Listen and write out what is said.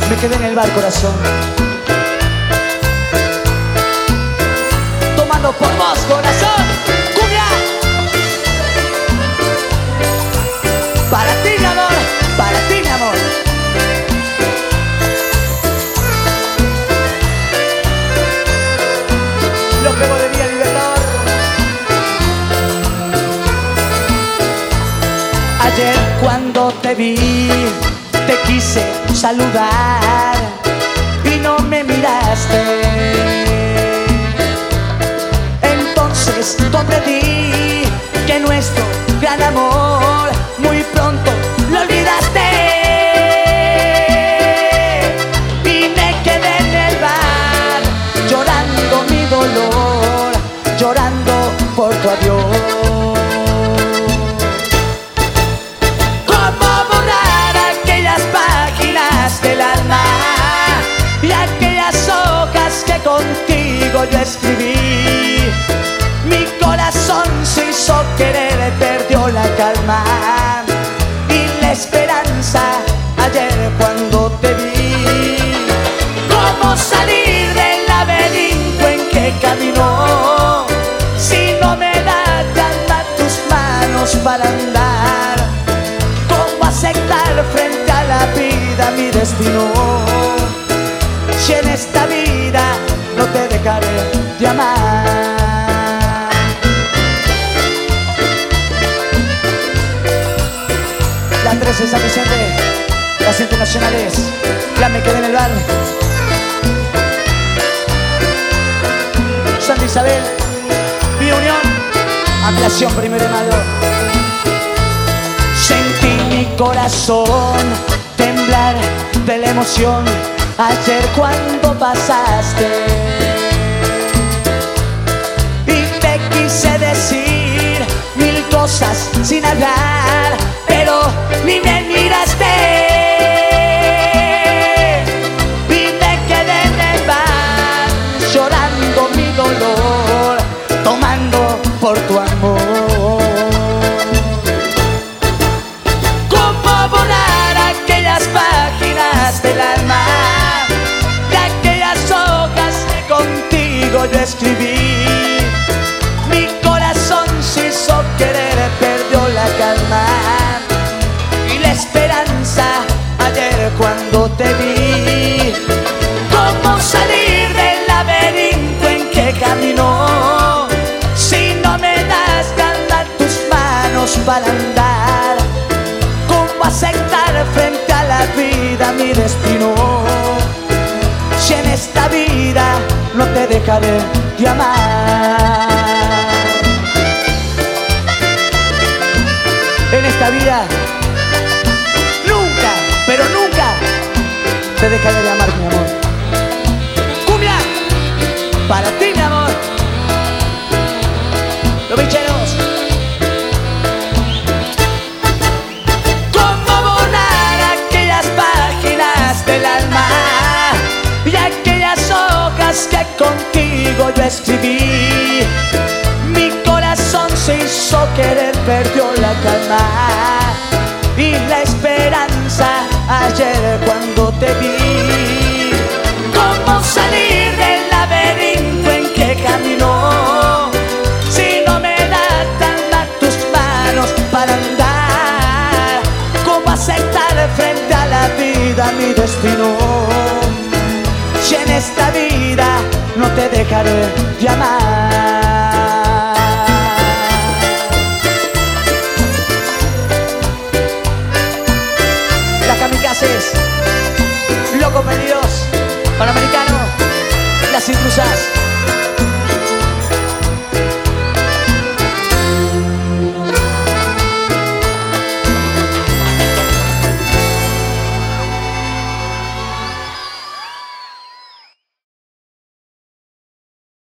Me quedé en el bar, corazón, tomando por vos, corazón. ¡Cumbia! Para ti, mi amor, para ti, mi amor. Lo que vos debías, Libertador. Ayer cuando te vi, te quise saludar y no me miraste. Entonces comprendí que nuestro gran amor muy pronto lo olvidaste. Y me quedé en el bar llorando mi dolor, llorando por tu adiós. Del alma y aquellas hojas que contigo yo escribí. Mi corazón se hizo querer, perdió la calma y la esperanza ayer cuando te vi. ¿Cómo salir del laberinto en que camino si no me da calma tus manos para andar? ¿Cómo aceptar frente a la vida mi destino? Si en esta vida no te dejaré de amar. La 13 San Vicente, las internacionales, ya me quedé en el bar. Santa Isabel, mi unión, ampliación 1 de mayo. Sentí mi corazón temblar de la emoción ayer cuando pasaste. Y te quise decir 1000 cosas sin hablar, pero ni me miraste. Y me quedé en el bar llorando mi dolor, tomando por tu amor. Del alma, de aquellas hojas que contigo yo escribí. Mi corazón se hizo querer, perdió la calma y la esperanza ayer cuando te vi. ¿Cómo salir del laberinto en que camino si no me das ganas tus manos para andar? ¿Cómo aceptar frente a la vida mi destino? Si en esta vida no te dejaré de amar. En esta vida nunca, pero nunca te dejaré de amar, mi amor. ¡Cumbia! Para ti, mi amor. Los bicheros. Del alma y aquellas hojas que contigo yo escribí. Mi corazón se hizo querer, perdió la calma y la esperanza ayer cuando te vi. ¿Cómo salir del laberinto en que camino si no me das tan tus manos para andar? ¿Cómo aceptar frente a la vida mi destino? Si en esta vida no te dejaré de amar.